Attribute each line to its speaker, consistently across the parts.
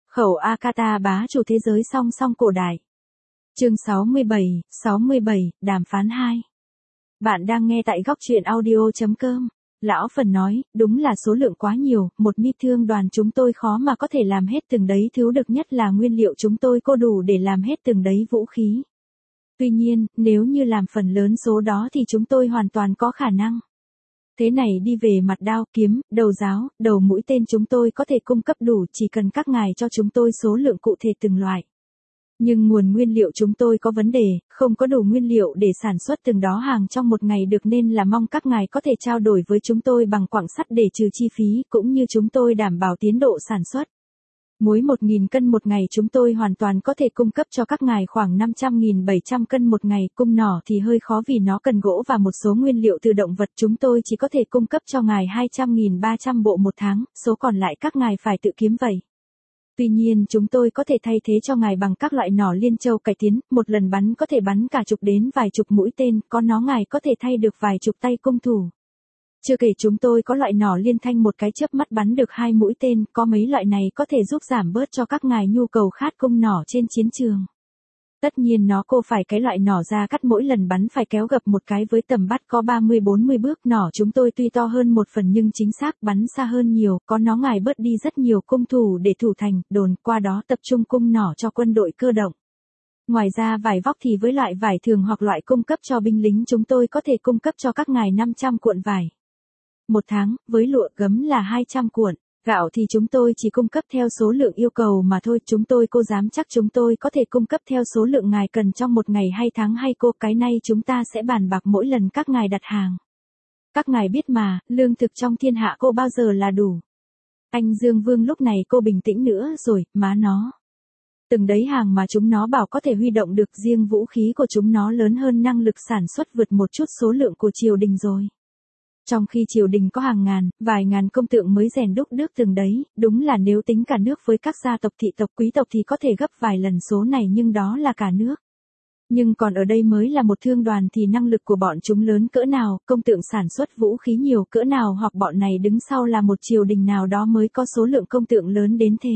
Speaker 1: Khẩu Akata bá chủ thế giới song song cổ đại. Chương 67, đàm phán 2. Bạn đang nghe tại góc truyện audio.com. Lão Phần nói, đúng là số lượng quá nhiều, một mi thương đoàn chúng tôi khó mà có thể làm hết từng đấy thứ, được nhất là nguyên liệu chúng tôi cô đủ để làm hết từng đấy vũ khí. Tuy nhiên, nếu như làm phần lớn số đó thì chúng tôi hoàn toàn có khả năng. Thế này đi về mặt đao, kiếm, đầu giáo, đầu mũi tên chúng tôi có thể cung cấp đủ, chỉ cần các ngài cho chúng tôi số lượng cụ thể từng loại. Nhưng nguồn nguyên liệu chúng tôi có vấn đề, không có đủ nguyên liệu để sản xuất từng đó hàng trong một ngày được, nên là mong các ngài có thể trao đổi với chúng tôi bằng quặng sắt để trừ chi phí, cũng như chúng tôi đảm bảo tiến độ sản xuất. Muối 1.000 cân một ngày chúng tôi hoàn toàn có thể cung cấp cho các ngài khoảng 500.700 cân một ngày. Cung nỏ thì hơi khó vì nó cần gỗ và một số nguyên liệu từ động vật, chúng tôi chỉ có thể cung cấp cho ngài 200.300 bộ một tháng, số còn lại các ngài phải tự kiếm vậy. Tuy nhiên chúng tôi có thể thay thế cho ngài bằng các loại nỏ liên châu cải tiến, một lần bắn có thể bắn cả chục đến vài chục mũi tên, có nó ngài có thể thay được vài chục tay cung thủ. Chưa kể chúng tôi có loại nỏ liên thanh một cái chớp mắt bắn được 2 mũi tên, có mấy loại này có thể giúp giảm bớt cho các ngài nhu cầu khát cung nỏ trên chiến trường. Tất nhiên nó cô phải cái loại nỏ ra cắt mỗi lần bắn phải kéo gập một cái với tầm bắt có 30-40 bước. Nỏ chúng tôi tuy to hơn một phần nhưng chính xác bắn xa hơn nhiều, có nó ngài bớt đi rất nhiều cung thủ để thủ thành, đồn, qua đó tập trung cung nỏ cho quân đội cơ động. Ngoài ra vải vóc thì với loại vải thường hoặc loại cung cấp cho binh lính chúng tôi có thể cung cấp cho các ngài 500 cuộn vải một tháng, với lụa gấm là 200 cuộn. Gạo thì chúng tôi chỉ cung cấp theo số lượng yêu cầu mà thôi, chúng tôi cô dám chắc chúng tôi có thể cung cấp theo số lượng ngài cần trong một ngày hay tháng hay cô, cái này chúng ta sẽ bàn bạc mỗi lần các ngài đặt hàng. Các ngài biết mà, lương thực trong thiên hạ cô bao giờ là đủ. Anh Dương Vương lúc này cô bình tĩnh nữa rồi, má nó. Từng đấy hàng mà chúng nó bảo có thể huy động được, riêng vũ khí của chúng nó lớn hơn năng lực sản xuất vượt một chút số lượng của triều đình rồi. Trong khi triều đình có hàng ngàn, vài ngàn công tượng mới rèn đúc được từng đấy, đúng là nếu tính cả nước với các gia tộc thị tộc quý tộc thì có thể gấp vài lần số này, nhưng đó là cả nước. Nhưng còn ở đây mới là một thương đoàn thì năng lực của bọn chúng lớn cỡ nào, công tượng sản xuất vũ khí nhiều cỡ nào, hoặc bọn này đứng sau là một triều đình nào đó mới có số lượng công tượng lớn đến thế.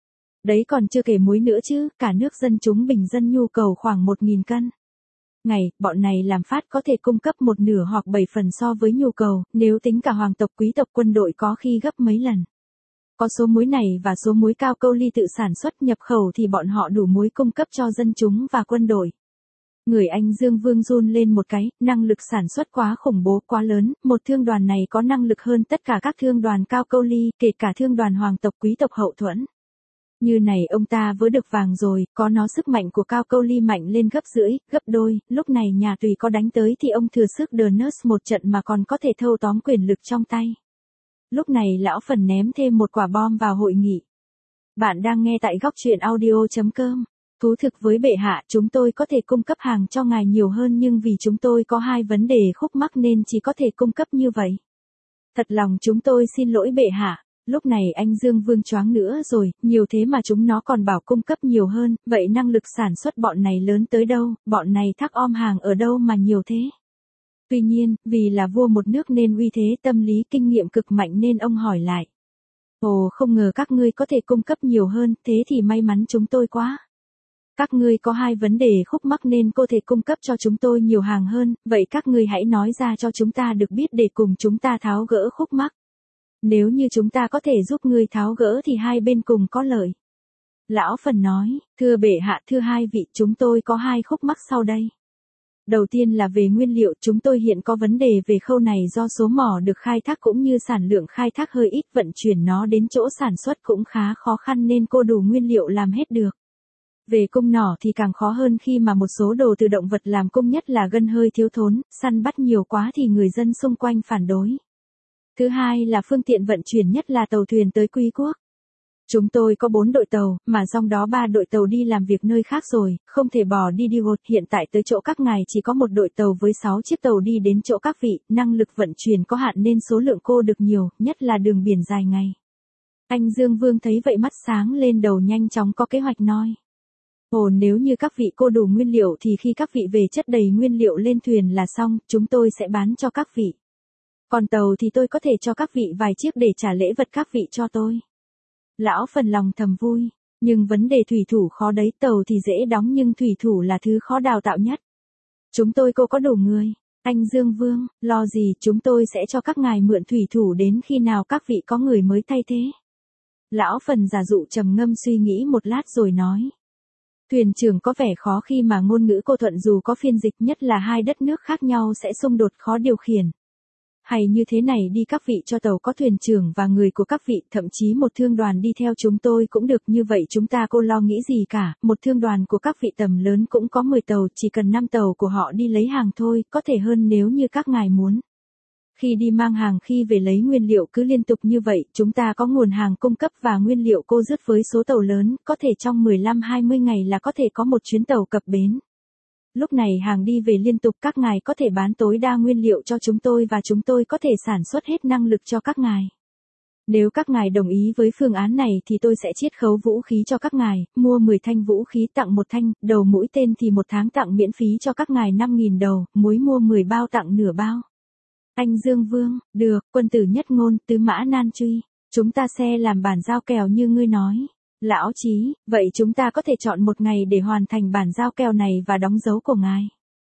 Speaker 1: Đấy còn chưa kể muối nữa chứ, cả nước dân chúng bình dân nhu cầu khoảng 1.000 cân. Ngày, bọn này làm phát có thể cung cấp một nửa hoặc 7 phần so với nhu cầu, nếu tính cả hoàng tộc quý tộc quân đội có khi gấp mấy lần. Có số muối này và số muối cao câu ly tự sản xuất nhập khẩu thì bọn họ đủ muối cung cấp cho dân chúng và quân đội. Người anh Dương Vương run lên một cái, năng lực sản xuất quá khủng bố, quá lớn, một thương đoàn này có năng lực hơn tất cả các thương đoàn cao câu ly, kể cả thương đoàn hoàng tộc quý tộc hậu thuẫn. Như này ông ta vớ được vàng rồi, có nó sức mạnh của cao câu ly mạnh lên gấp rưỡi, gấp đôi, lúc này nhà Tùy có đánh tới thì ông thừa sức đờ nớt một trận mà còn có thể thâu tóm quyền lực trong tay. Lúc này lão Phần ném thêm một quả bom vào hội nghị. Bạn đang nghe tại góc truyện audio.com. Thú thực với bệ hạ, chúng tôi có thể cung cấp hàng cho ngài nhiều hơn nhưng vì chúng tôi có hai vấn đề khúc mắc nên chỉ có thể cung cấp như vậy. Thật lòng chúng tôi xin lỗi bệ hạ. Lúc này anh Dương Vương choáng nữa rồi, nhiều thế mà chúng nó còn bảo cung cấp nhiều hơn, vậy năng lực sản xuất bọn này lớn tới đâu, bọn này thác om hàng ở đâu mà nhiều thế. Tuy nhiên, vì là vua một nước nên uy thế tâm lý kinh nghiệm cực mạnh nên ông hỏi lại. Ồ, không ngờ các ngươi có thể cung cấp nhiều hơn, thế thì may mắn chúng tôi quá. Các ngươi có hai vấn đề khúc mắc nên có thể cung cấp cho chúng tôi nhiều hàng hơn, vậy các ngươi hãy nói ra cho chúng ta được biết để cùng chúng ta tháo gỡ khúc mắc. Nếu như chúng ta có thể giúp ngươi tháo gỡ thì hai bên cùng có lợi. Lão Phần nói, thưa bệ hạ, thưa hai vị, chúng tôi có hai khúc mắc sau đây. Đầu tiên là về nguyên liệu, chúng tôi hiện có vấn đề về khâu này do số mỏ được khai thác cũng như sản lượng khai thác hơi ít, vận chuyển nó đến chỗ sản xuất cũng khá khó khăn nên cô đủ nguyên liệu làm hết được. Về cung nỏ thì càng khó hơn khi mà một số đồ từ động vật làm cung, nhất là gân hơi thiếu thốn, săn bắt nhiều quá thì người dân xung quanh phản đối. Thứ hai là phương tiện vận chuyển, nhất là tàu thuyền tới Quý quốc. Chúng tôi có 4 đội tàu, mà trong đó 3 đội tàu đi làm việc nơi khác rồi, không thể bỏ đi gột. Hiện tại tới chỗ các ngài chỉ có một đội tàu với 6 chiếc tàu đi đến chỗ các vị, năng lực vận chuyển có hạn nên số lượng cô được nhiều, nhất là đường biển dài ngày. Anh Dương Vương thấy vậy mắt sáng lên đầu, nhanh chóng có kế hoạch nói. Ồ, nếu như các vị cô đủ nguyên liệu thì khi các vị về chất đầy nguyên liệu lên thuyền là xong, chúng tôi sẽ bán cho các vị. Còn tàu thì tôi có thể cho các vị vài chiếc để trả lễ vật các vị cho tôi. Lão Phần lòng thầm vui. Nhưng vấn đề thủy thủ khó đấy, tàu thì dễ đóng nhưng thủy thủ là thứ khó đào tạo nhất. Chúng tôi cô có đủ người. Anh Dương Vương, lo gì, chúng tôi sẽ cho các ngài mượn thủy thủ đến khi nào các vị có người mới thay thế. Lão Phần giả dụ trầm ngâm suy nghĩ một lát rồi nói. Thuyền trưởng có vẻ khó khi mà ngôn ngữ cô thuận dù có phiên dịch, nhất là hai đất nước khác nhau sẽ xung đột khó điều khiển. Hay như thế này đi, các vị cho tàu có thuyền trưởng và người của các vị, thậm chí một thương đoàn đi theo chúng tôi cũng được, như vậy chúng ta cô lo nghĩ gì cả, một thương đoàn của các vị tầm lớn cũng có 10 tàu, chỉ cần 5 tàu của họ đi lấy hàng thôi, có thể hơn nếu như các ngài muốn. Khi đi mang hàng khi về lấy nguyên liệu cứ liên tục như vậy, chúng ta có nguồn hàng cung cấp và nguyên liệu cô dứt với số tàu lớn, có thể trong 15-20 ngày là có thể có một chuyến tàu cập bến. Lúc này hàng đi về liên tục, các ngài có thể bán tối đa nguyên liệu cho chúng tôi và chúng tôi có thể sản xuất hết năng lực cho các ngài. Nếu các ngài đồng ý với phương án này thì tôi sẽ chiết khấu vũ khí cho các ngài, mua 10 thanh vũ khí tặng 1 thanh, đầu mũi tên thì 1 tháng tặng miễn phí cho các ngài 5.000 đầu, muối mua 10 bao tặng nửa bao. Anh Dương Vương, được, quân tử nhất ngôn, tứ mã nan truy, chúng ta sẽ làm bản giao kèo như ngươi nói. Lão Chí, vậy chúng ta có thể chọn một ngày để hoàn thành bản giao kèo này và đóng dấu của ngài.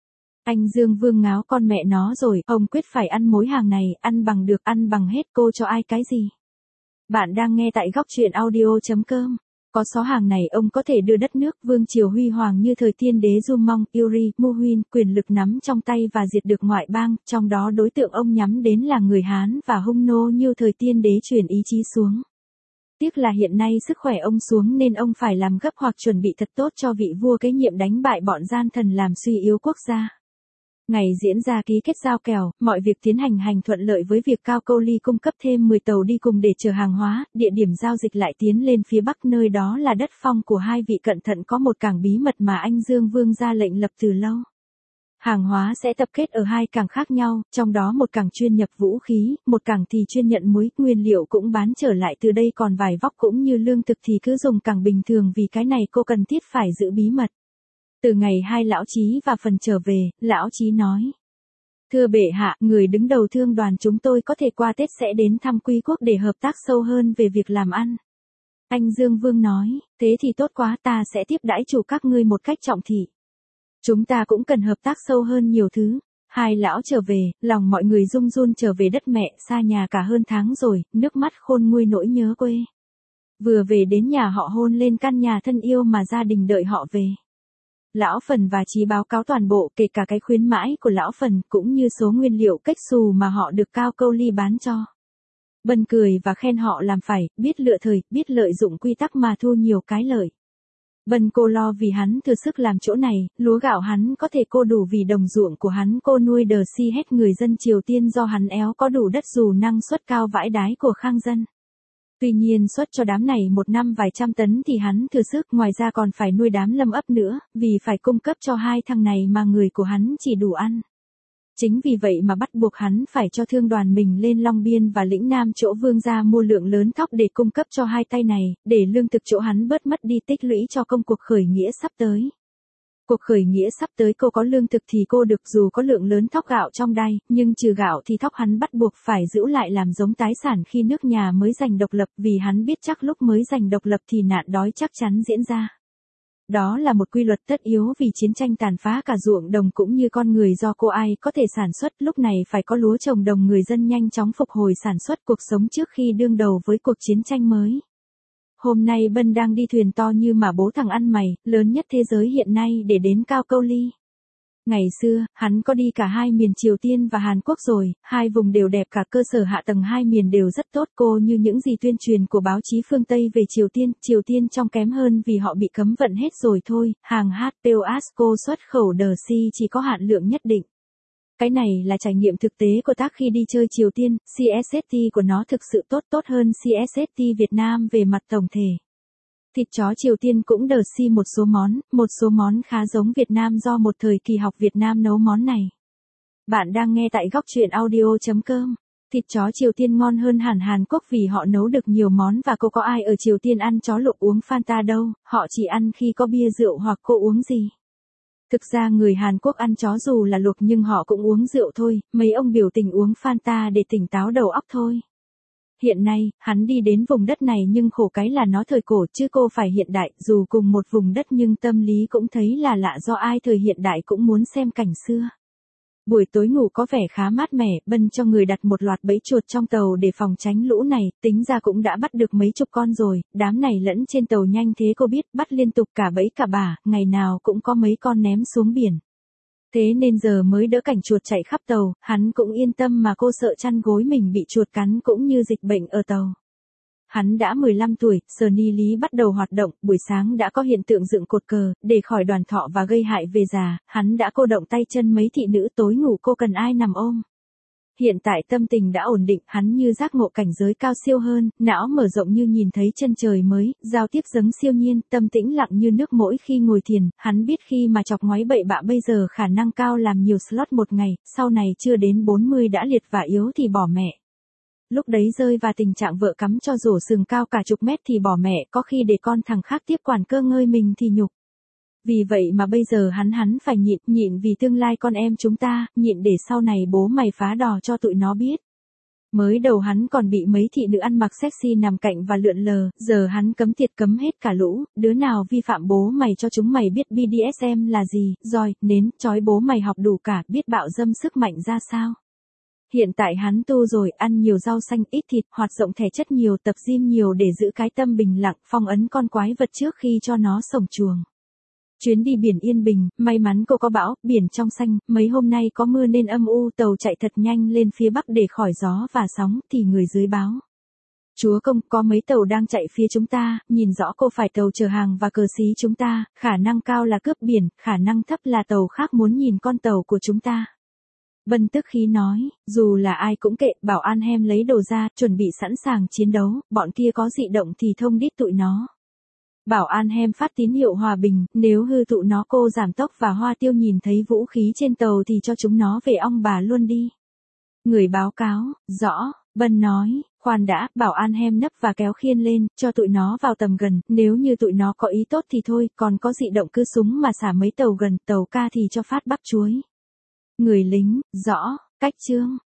Speaker 1: Anh Dương Vương ngáo con mẹ nó rồi, ông quyết phải ăn mối hàng này, ăn bằng được, ăn bằng hết, cô cho ai cái gì. Bạn đang nghe tại góc truyện audio.com. Có số hàng này ông có thể đưa đất nước vương triều huy hoàng như thời tiên đế Jumong, Uri, Muhuin, quyền lực nắm trong tay và diệt được ngoại bang, trong đó đối tượng ông nhắm đến là người Hán và hung nô như thời tiên đế chuyển ý chí xuống. Tiếc là hiện nay sức khỏe ông xuống nên ông phải làm gấp hoặc chuẩn bị thật tốt cho vị vua kế nhiệm đánh bại bọn gian thần làm suy yếu quốc gia. Ngày diễn ra ký kết giao kèo, mọi việc tiến hành thuận lợi với việc Cao Câu Ly cung cấp thêm 10 tàu đi cùng để chở hàng hóa, địa điểm giao dịch lại tiến lên phía bắc, nơi đó là đất phong của hai vị cận thận, có một cảng bí mật mà anh Dương Vương ra lệnh lập từ lâu. Hàng hóa sẽ tập kết ở 2 cảng khác nhau, trong đó một cảng chuyên nhập vũ khí, một cảng thì chuyên nhận muối, nguyên liệu cũng bán trở lại từ đây, còn vải vóc cũng như lương thực thì cứ dùng cảng bình thường, vì cái này cô cần thiết phải giữ bí mật. Từ ngày hai Lão Chí và Phần trở về, Lão Chí nói. Thưa bệ hạ, người đứng đầu thương đoàn chúng tôi có thể qua Tết sẽ đến thăm Quý quốc để hợp tác sâu hơn về việc làm ăn. Anh Dương Vương nói, thế thì tốt quá, ta sẽ tiếp đãi chủ các ngươi một cách trọng thị. Chúng ta cũng cần hợp tác sâu hơn nhiều thứ. Hai lão trở về, lòng mọi người rung run, trở về đất mẹ, xa nhà cả hơn tháng rồi, nước mắt khôn nguôi nỗi nhớ quê. Vừa về đến nhà họ hôn lên căn nhà thân yêu mà gia đình đợi họ về. Lão Phần và Chí báo cáo toàn bộ, kể cả cái khuyến mãi của Lão Phần, cũng như số nguyên liệu cách xù mà họ được Cao Câu Ly bán cho. Bần cười và khen họ làm phải, biết lựa thời, biết lợi dụng quy tắc mà thu nhiều cái lợi. Bần cô lo vì hắn thừa sức làm chỗ này, lúa gạo hắn có thể cô đủ vì đồng ruộng của hắn cô nuôi đờ si hết người dân Triều Tiên, do hắn éo có đủ đất dù năng suất cao vãi đái của khang dân. Tuy nhiên xuất cho đám này một năm vài trăm tấn thì hắn thừa sức, ngoài ra còn phải nuôi đám lâm ấp nữa, vì phải cung cấp cho 2 thằng này mà người của hắn chỉ đủ ăn. Chính vì vậy mà bắt buộc hắn phải cho thương đoàn mình lên Long Biên và lĩnh Nam chỗ vương gia mua lượng lớn thóc để cung cấp cho 2 tay này, để lương thực chỗ hắn bớt mất đi, tích lũy cho công cuộc khởi nghĩa sắp tới. Cuộc khởi nghĩa sắp tới cô có lương thực thì cô được, dù có lượng lớn thóc gạo trong đai, nhưng trừ gạo thì thóc hắn bắt buộc phải giữ lại làm giống tái sản khi nước nhà mới giành độc lập, vì hắn biết chắc lúc mới giành độc lập thì nạn đói chắc chắn diễn ra. Đó là một quy luật tất yếu, vì chiến tranh tàn phá cả ruộng đồng cũng như con người, do cô ai có thể sản xuất, lúc này phải có lúa trồng đồng, người dân nhanh chóng phục hồi sản xuất cuộc sống trước khi đương đầu với cuộc chiến tranh mới. Hôm nay Bân đang đi thuyền to như mà bố thằng ăn mày, lớn nhất thế giới hiện nay để đến Cao Câu Ly. Ngày xưa, hắn có đi cả 2 miền Triều Tiên và Hàn Quốc rồi, 2 vùng đều đẹp, cả cơ sở hạ tầng 2 miền đều rất tốt, cô như những gì tuyên truyền của báo chí phương Tây về Triều Tiên trong kém hơn vì họ bị cấm vận hết rồi thôi, hàng HPOASCO xuất khẩu đờ si chỉ có hạn lượng nhất định. Cái này là trải nghiệm thực tế của tác khi đi chơi Triều Tiên, CSST của nó thực sự tốt hơn CSST Việt Nam về mặt tổng thể. Thịt chó Triều Tiên cũng đờ si một số món khá giống Việt Nam do một thời kỳ học Việt Nam nấu món này. Bạn đang nghe tại góc truyện audio.com. Thịt chó Triều Tiên ngon hơn hẳn Hàn Quốc vì họ nấu được nhiều món, và cô có ai ở Triều Tiên ăn chó luộc uống Fanta đâu, họ chỉ ăn khi có bia rượu hoặc cô uống gì. Thực ra người Hàn Quốc ăn chó dù là luộc nhưng họ cũng uống rượu thôi, mấy ông biểu tình uống Fanta để tỉnh táo đầu óc thôi. Hiện nay, hắn đi đến vùng đất này nhưng khổ cái là nó thời cổ chứ cô phải hiện đại, dù cùng một vùng đất nhưng tâm lý cũng thấy là lạ do ai thời hiện đại cũng muốn xem cảnh xưa. Buổi tối ngủ có vẻ khá mát mẻ, Bân cho người đặt một loạt bẫy chuột trong tàu để phòng tránh lũ này, tính ra cũng đã bắt được mấy chục con rồi, đám này lẫn trên tàu nhanh thế cô biết, bắt liên tục cả bẫy cả bả, ngày nào cũng có mấy con ném xuống biển. Thế nên giờ mới đỡ cảnh chuột chạy khắp tàu, hắn cũng yên tâm mà cô sợ chăn gối mình bị chuột cắn cũng như dịch bệnh ở tàu. Hắn đã 15 tuổi, giờ ni lý bắt đầu hoạt động, buổi sáng đã có hiện tượng dựng cột cờ, để khỏi đoàn thọ và gây hại về già, hắn đã cô động tay chân mấy thị nữ tối ngủ cô cần ai nằm ôm. Hiện tại tâm tình đã ổn định, hắn như giác ngộ cảnh giới cao siêu hơn, não mở rộng như nhìn thấy chân trời mới, giao tiếp dâng siêu nhiên, tâm tĩnh lặng như nước mỗi khi ngồi thiền, hắn biết khi mà chọc ngoáy bậy bạ bây giờ khả năng cao làm nhiều slot một ngày, sau này chưa đến 40 đã liệt và yếu thì bỏ mẹ. Lúc đấy rơi vào tình trạng vợ cắm cho rổ sừng cao cả chục mét thì bỏ mẹ, có khi để con thằng khác tiếp quản cơ ngơi mình thì nhục. Vì vậy mà bây giờ hắn phải nhịn vì tương lai con em chúng ta, nhịn để sau này bố mày phá đò cho tụi nó biết. Mới đầu hắn còn bị mấy thị nữ ăn mặc sexy nằm cạnh và lượn lờ, giờ hắn cấm tiệt cấm hết cả lũ, đứa nào vi phạm bố mày cho chúng mày biết BDSM là gì, roi, nến, trói bố mày học đủ cả, biết bạo dâm sức mạnh ra sao. Hiện tại hắn tu rồi, ăn nhiều rau xanh, ít thịt, hoạt động thể chất nhiều, tập gym nhiều để giữ cái tâm bình lặng, phong ấn con quái vật trước khi cho nó sổng chuồng. Chuyến đi biển yên bình, may mắn cô có bão, biển trong xanh, mấy hôm nay có mưa nên âm u, tàu chạy thật nhanh lên phía bắc để khỏi gió và sóng, thì người dưới báo. Chúa công, có mấy tàu đang chạy phía chúng ta, nhìn rõ cô phải tàu chở hàng và cờ xí chúng ta, khả năng cao là cướp biển, khả năng thấp là tàu khác muốn nhìn con tàu của chúng ta. Bân tức khí nói, dù là ai cũng kệ, bảo an hem lấy đồ ra, chuẩn bị sẵn sàng chiến đấu, bọn kia có dị động thì thông đít tụi nó. Bảo an hem phát tín hiệu hòa bình, nếu hư tụ nó cô giảm tốc và Hoa Tiêu nhìn thấy vũ khí trên tàu thì cho chúng nó về ong bà luôn đi. Người báo cáo, rõ, Bân nói, khoan đã, bảo an hem nấp và kéo khiên lên, cho tụi nó vào tầm gần, nếu như tụi nó có ý tốt thì thôi, còn có dị động cứ súng mà xả mấy tàu gần, tàu ca thì cho phát bắp chuối. Người lính, rõ, cách chương.